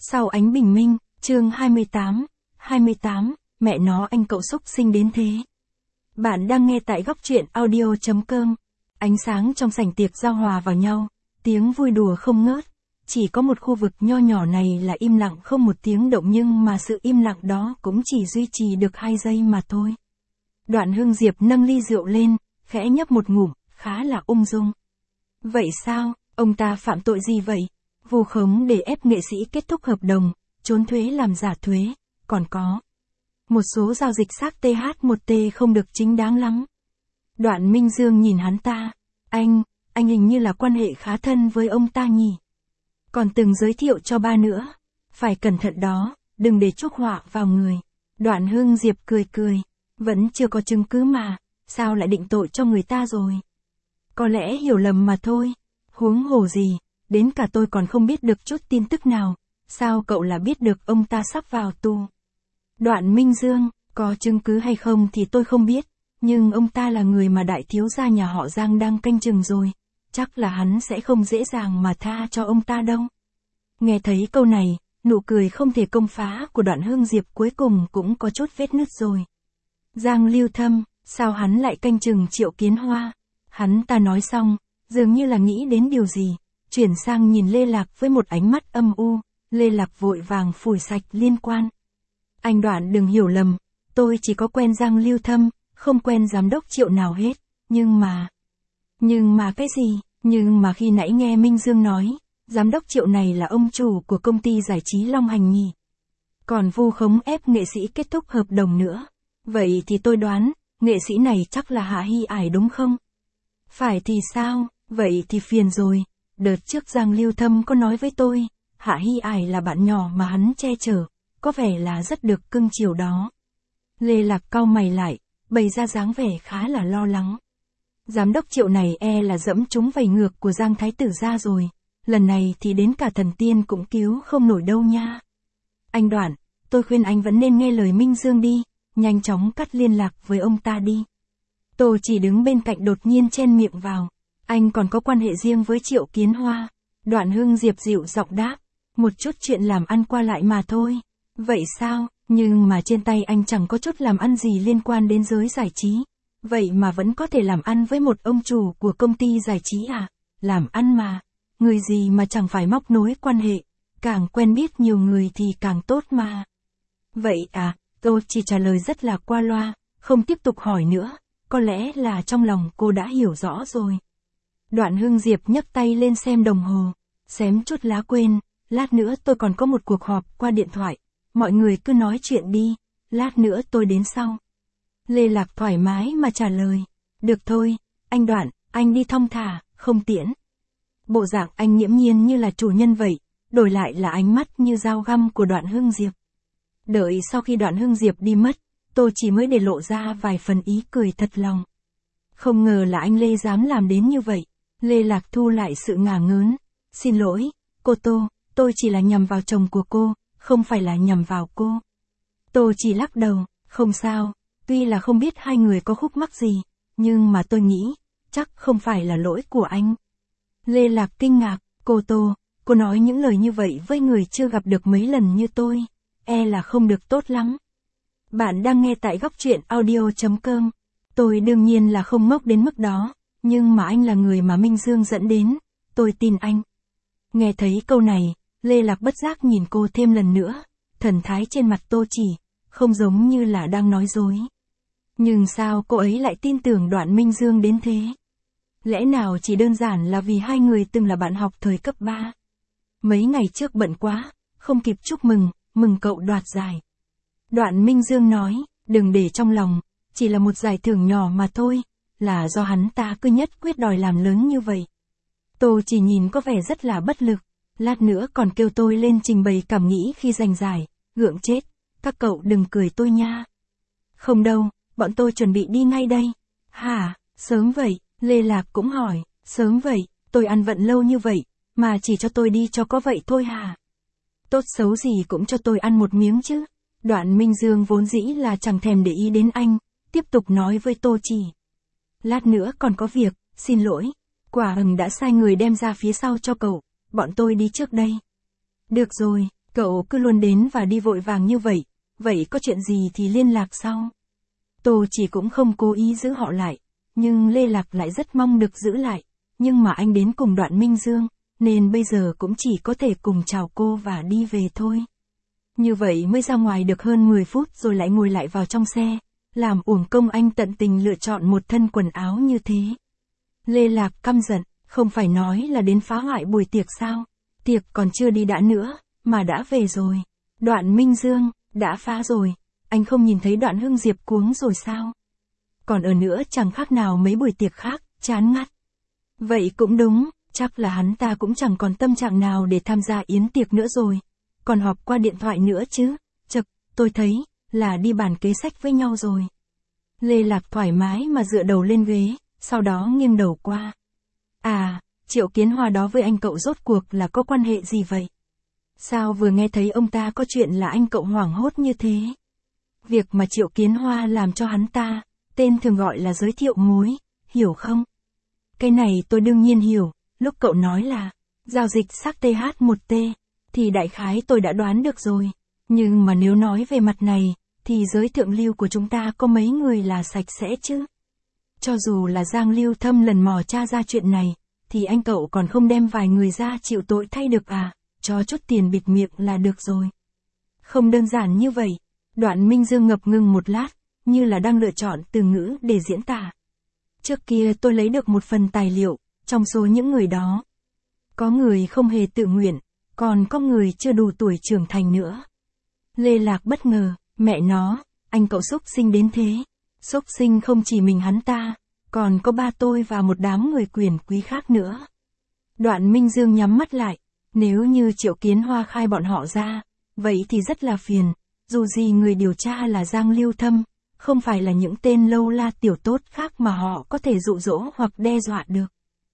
Sau ánh bình minh, chương 28, mẹ nó anh cậu xúc sinh đến thế. Bạn đang nghe tại góc truyện audio.com. Ánh sáng trong sảnh tiệc giao hòa vào nhau, tiếng vui đùa không ngớt. Chỉ có một khu vực nho nhỏ này là im lặng không một tiếng động, nhưng mà sự im lặng đó cũng chỉ duy trì được 2 giây mà thôi. Đoạn Hương Diệp nâng ly rượu lên, khẽ nhấp một ngụm, khá là ung dung. Vậy sao, ông ta phạm tội gì vậy? Vu khống để ép nghệ sĩ kết thúc hợp đồng, trốn thuế làm giả thuế, còn có một số giao dịch xác TH1T không được chính đáng lắm. Đoạn Minh Dương nhìn hắn ta, anh hình như là quan hệ khá thân với ông ta nhỉ. Còn từng giới thiệu cho ba nữa. Phải cẩn thận đó, đừng để chuốc họa vào người. Đoạn Hương Diệp cười, vẫn chưa có chứng cứ mà, sao lại định tội cho người ta rồi? Có lẽ hiểu lầm mà thôi, huống hồ gì, đến cả tôi còn không biết được chút tin tức nào, sao cậu là biết được ông ta sắp vào tù? Đoạn Minh Dương, có chứng cứ hay không thì tôi không biết, nhưng ông ta là người mà đại thiếu gia nhà họ Giang đang canh chừng rồi, chắc là hắn sẽ không dễ dàng mà tha cho ông ta đâu. Nghe thấy câu này, nụ cười không thể công phá của Đoạn Hương Diệp cuối cùng cũng có chút vết nứt rồi. Giang Lưu Thâm, sao hắn lại canh chừng Triệu Kiến Hoa? Hắn ta nói xong, dường như là nghĩ đến điều gì, chuyển sang nhìn Lê Lạc với một ánh mắt âm u. Lê Lạc vội vàng phủi sạch liên quan. Anh Đoạn đừng hiểu lầm, tôi chỉ có quen Giang Lưu Thâm, không quen giám đốc Triệu nào hết, nhưng mà cái gì? Nhưng mà khi nãy nghe Minh Dương nói, giám đốc Triệu này là ông chủ của công ty giải trí Long Hành nhỉ. Còn vu khống ép nghệ sĩ kết thúc hợp đồng nữa. Vậy thì tôi đoán, nghệ sĩ này chắc là Hạ Hy Ải đúng không? Phải thì sao, vậy thì phiền rồi. Đợt trước Giang Lưu Thâm có nói với tôi, Hạ Hy Ải là bạn nhỏ mà hắn che chở, có vẻ là rất được cưng chiều đó. Lê Lạc cau mày lại, bày ra dáng vẻ khá là lo lắng. Giám đốc Triệu này là dẫm trúng vầy ngược của Giang Thái Tử ra rồi, lần này thì đến cả thần tiên cũng cứu không nổi đâu nha. Anh Đoạn, tôi khuyên anh vẫn nên nghe lời Minh Dương đi, nhanh chóng cắt liên lạc với ông ta đi. Tô chỉ đứng bên cạnh đột nhiên chen miệng vào, anh còn có quan hệ riêng với Triệu Kiến Hoa. Đoạn Hương Diệp dịu giọng đáp, một chút chuyện làm ăn qua lại mà thôi. Vậy sao, nhưng mà trên tay anh chẳng có chút làm ăn gì liên quan đến giới giải trí. Vậy mà vẫn có thể làm ăn với một ông chủ của công ty giải trí à? Làm ăn mà, người gì mà chẳng phải móc nối quan hệ, càng quen biết nhiều người thì càng tốt mà. Vậy à, tôi chỉ trả lời rất là qua loa, không tiếp tục hỏi nữa, có lẽ là trong lòng cô đã hiểu rõ rồi. Đoạn Hương Diệp nhấc tay lên xem đồng hồ, xém chút lá quên, lát nữa tôi còn có một cuộc họp qua điện thoại, mọi người cứ nói chuyện đi, lát nữa tôi đến sau. Lê Lạc thoải mái mà trả lời, được thôi, anh Đoạn, anh đi thong thả, không tiễn. Bộ dạng anh nghiễm nhiên như là chủ nhân vậy, đổi lại là ánh mắt như dao găm của Đoạn Hương Diệp. Đợi sau khi Đoạn Hương Diệp đi mất, tôi chỉ mới để lộ ra vài phần ý cười thật lòng. Không ngờ là anh Lê dám làm đến như vậy. Lê Lạc thu lại sự ngả ngớn. Xin lỗi, cô Tô, tôi chỉ là nhằm vào chồng của cô, không phải là nhằm vào cô. Tô chỉ lắc đầu, không sao, tuy là không biết hai người có khúc mắc gì, nhưng mà tôi nghĩ, chắc không phải là lỗi của anh. Lê Lạc kinh ngạc, cô Tô, cô nói những lời như vậy với người chưa gặp được mấy lần như tôi, là không được tốt lắm. Bạn đang nghe tại góc truyện audio.com. Tôi đương nhiên là không ngốc đến mức đó, nhưng mà anh là người mà Minh Dương dẫn đến, tôi tin anh. Nghe thấy câu này, Lê Lạc bất giác nhìn cô thêm lần nữa, thần thái trên mặt Tô chỉ, không giống như là đang nói dối. Nhưng sao cô ấy lại tin tưởng Đoạn Minh Dương đến thế? Lẽ nào chỉ đơn giản là vì hai người từng là bạn học thời cấp 3? Mấy ngày trước bận quá, không kịp chúc mừng cậu đoạt giải. Đoạn Minh Dương nói, đừng để trong lòng, chỉ là một giải thưởng nhỏ mà thôi, là do hắn ta cứ nhất quyết đòi làm lớn như vậy. Tô chỉ nhìn có vẻ rất là bất lực, lát nữa còn kêu tôi lên trình bày cảm nghĩ khi giành giải, gượng chết, các cậu đừng cười tôi nha. Không đâu, bọn tôi chuẩn bị đi ngay đây. Hả, sớm vậy, Lê Lạc cũng hỏi, sớm vậy, tôi ăn vận lâu như vậy, mà chỉ cho tôi đi cho có vậy thôi hả? Tốt xấu gì cũng cho tôi ăn một miếng chứ. Đoạn Minh Dương vốn dĩ là chẳng thèm để ý đến anh, tiếp tục nói với Tô chỉ. Lát nữa còn có việc, xin lỗi, Quả đã sai người đem ra phía sau cho cậu, bọn tôi đi trước đây. Được rồi, Cậu cứ luôn đến và đi vội vàng như vậy có chuyện gì thì liên lạc sau. Tô Chỉ cũng không cố ý giữ họ lại, nhưng Lê Lạc lại rất mong được giữ lại, nhưng mà anh đến cùng Đoạn Minh Dương, nên bây giờ cũng chỉ có thể cùng chào cô và đi về thôi. Như vậy mới ra ngoài được hơn 10 phút rồi lại ngồi lại vào trong xe, làm uổng công anh tận tình lựa chọn một thân quần áo như thế. Lê Lạc căm giận, không phải nói là đến phá hoại buổi tiệc sao? Tiệc còn chưa đi đã nữa, mà đã về rồi. Đoạn Minh Dương, đã phá rồi, anh không nhìn thấy Đoạn Hưng Diệp cuống rồi sao? Còn ở nữa chẳng khác nào mấy buổi tiệc khác, chán ngắt. Vậy cũng đúng, chắc là hắn ta cũng chẳng còn tâm trạng nào để tham gia yến tiệc nữa rồi. Còn họp qua điện thoại nữa chứ, chật, tôi thấy, là đi bàn kế sách với nhau rồi. Lê Lạc thoải mái mà dựa đầu lên ghế, sau đó nghiêng đầu qua. À, Triệu Kiến Hoa đó với anh cậu rốt cuộc là có quan hệ gì vậy? Sao vừa nghe thấy ông ta có chuyện là anh cậu hoảng hốt như thế? Việc mà Triệu Kiến Hoa làm cho hắn ta, tên thường gọi là giới thiệu mối, hiểu không? Cái này tôi đương nhiên hiểu, lúc cậu nói là giao dịch xác TH1T, thì đại khái tôi đã đoán được rồi. Nhưng mà nếu nói về mặt này, thì giới thượng lưu của chúng ta có mấy người là sạch sẽ chứ? Cho dù là Giang Lưu Thâm lần mò tra ra chuyện này, thì anh cậu còn không đem vài người ra chịu tội thay được à, cho chút tiền bịt miệng là được rồi. Không đơn giản như vậy, Đoạn Minh Dương ngập ngừng một lát, như là đang lựa chọn từ ngữ để diễn tả. Trước kia tôi lấy được một phần tài liệu, trong số những người đó. Có người không hề tự nguyện, còn có người chưa đủ tuổi trưởng thành nữa. Lê Lạc bất ngờ, mẹ nó, anh cậu xúc sinh đến thế. Xúc sinh không chỉ mình hắn ta, còn có ba tôi và một đám người quyền quý khác nữa. Đoạn Minh Dương nhắm mắt lại, nếu như Triệu Kiến Hoa khai bọn họ ra, vậy thì rất là phiền, dù gì người điều tra là Giang Lưu Thâm, không phải là những tên lâu la tiểu tốt khác mà họ có thể dụ dỗ hoặc đe dọa được.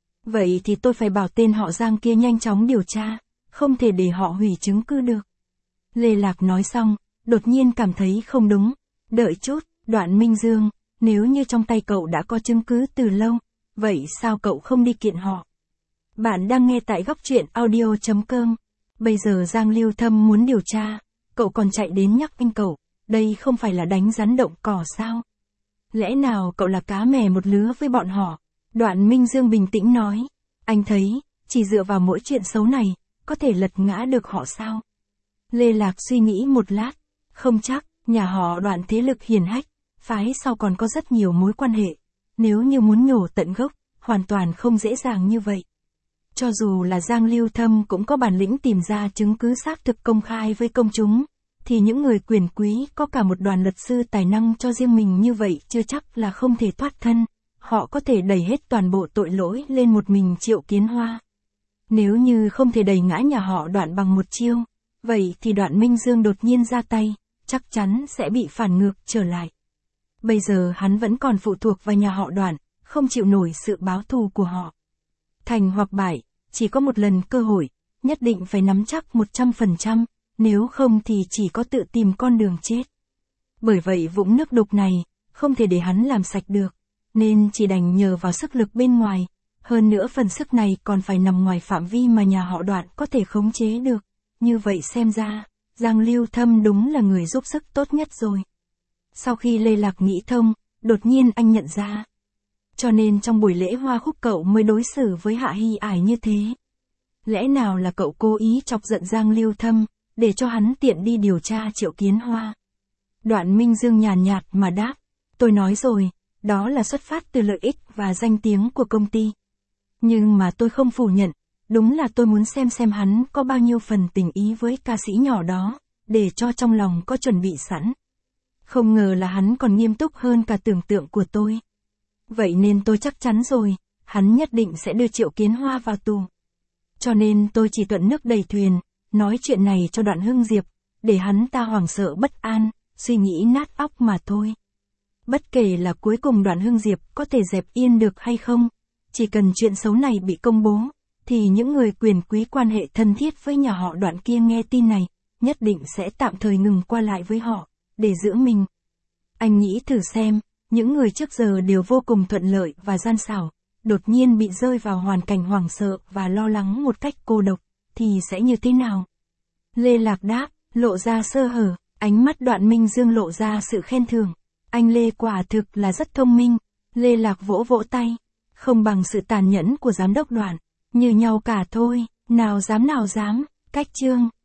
Vậy thì tôi phải bảo tên họ Giang kia nhanh chóng điều tra, không thể để họ hủy chứng cứ được. Lê Lạc nói xong, đột nhiên cảm thấy không đúng. Đợi chút, Đoạn Minh Dương, nếu như trong tay cậu đã có chứng cứ từ lâu, vậy sao cậu không đi kiện họ? Bạn đang nghe tại góc truyện audio.com. Bây giờ Giang Lưu Thâm muốn điều tra, cậu còn chạy đến nhắc anh cậu, đây không phải là đánh rắn động cỏ sao? Lẽ nào cậu là cá mè một lứa với bọn họ? Đoạn Minh Dương bình tĩnh nói, anh thấy, chỉ dựa vào mỗi chuyện xấu này, có thể lật ngã được họ sao? Lê Lạc suy nghĩ một lát, không chắc, nhà họ Đoạn thế lực hiển hách, phái sau còn có rất nhiều mối quan hệ, nếu như muốn nhổ tận gốc, hoàn toàn không dễ dàng như vậy. Cho dù là Giang Lưu Thâm cũng có bản lĩnh tìm ra chứng cứ xác thực công khai với công chúng, thì những người quyền quý có cả một đoàn luật sư tài năng cho riêng mình như vậy chưa chắc là không thể thoát thân, họ có thể đẩy hết toàn bộ tội lỗi lên một mình Triệu Kiến Hoa. Nếu như không thể đẩy ngã nhà họ Đoạn bằng một chiêu, vậy thì Đoạn Minh Dương đột nhiên ra tay, chắc chắn sẽ bị phản ngược trở lại. Bây giờ hắn vẫn còn phụ thuộc vào nhà họ Đoạn, không chịu nổi sự báo thù của họ. Thành hoặc bại, chỉ có một lần cơ hội, nhất định phải nắm chắc 100%, nếu không thì chỉ có tự tìm con đường chết. Bởi vậy vũng nước đục này, không thể để hắn làm sạch được, nên chỉ đành nhờ vào sức lực bên ngoài, hơn nữa phần sức này còn phải nằm ngoài phạm vi mà nhà họ Đoạn có thể khống chế được. Như vậy xem ra, Giang Lưu Thâm đúng là người giúp sức tốt nhất rồi. Sau khi Lê Lạc nghĩ thông, đột nhiên anh nhận ra. Cho nên trong buổi lễ hoa khúc cậu mới đối xử với Hạ Hy Ải như thế. Lẽ nào là cậu cố ý chọc giận Giang Lưu Thâm, để cho hắn tiện đi điều tra Triệu Kiến Hoa? Đoạn Minh Dương nhàn nhạt mà đáp, tôi nói rồi, đó là xuất phát từ lợi ích và danh tiếng của công ty. Nhưng mà tôi không phủ nhận, đúng là tôi muốn xem hắn có bao nhiêu phần tình ý với ca sĩ nhỏ đó, để cho trong lòng có chuẩn bị sẵn. Không ngờ là hắn còn nghiêm túc hơn cả tưởng tượng của tôi. Vậy nên tôi chắc chắn rồi, hắn nhất định sẽ đưa Triệu Kiến Hoa vào tù. Cho nên tôi chỉ thuận nước đẩy thuyền, nói chuyện này cho Đoạn Hưng Diệp, để hắn ta hoảng sợ bất an, suy nghĩ nát óc mà thôi. Bất kể là cuối cùng Đoạn Hưng Diệp có thể dẹp yên được hay không, chỉ cần chuyện xấu này bị công bố, thì những người quyền quý quan hệ thân thiết với nhà họ Đoạn kia nghe tin này, nhất định sẽ tạm thời ngừng qua lại với họ, để giữ mình. Anh nghĩ thử xem, những người trước giờ đều vô cùng thuận lợi và gian xảo, đột nhiên bị rơi vào hoàn cảnh hoảng sợ và lo lắng một cách cô độc, thì sẽ như thế nào? Lê Lạc đáp, lộ ra sơ hở, ánh mắt Đoạn Minh Dương lộ ra sự khen thưởng. Anh Lê quả thực là rất thông minh. Lê Lạc vỗ vỗ tay. Không bằng sự tàn nhẫn của giám đốc Đoạn. Như nhau cả thôi, nào dám, cách chương.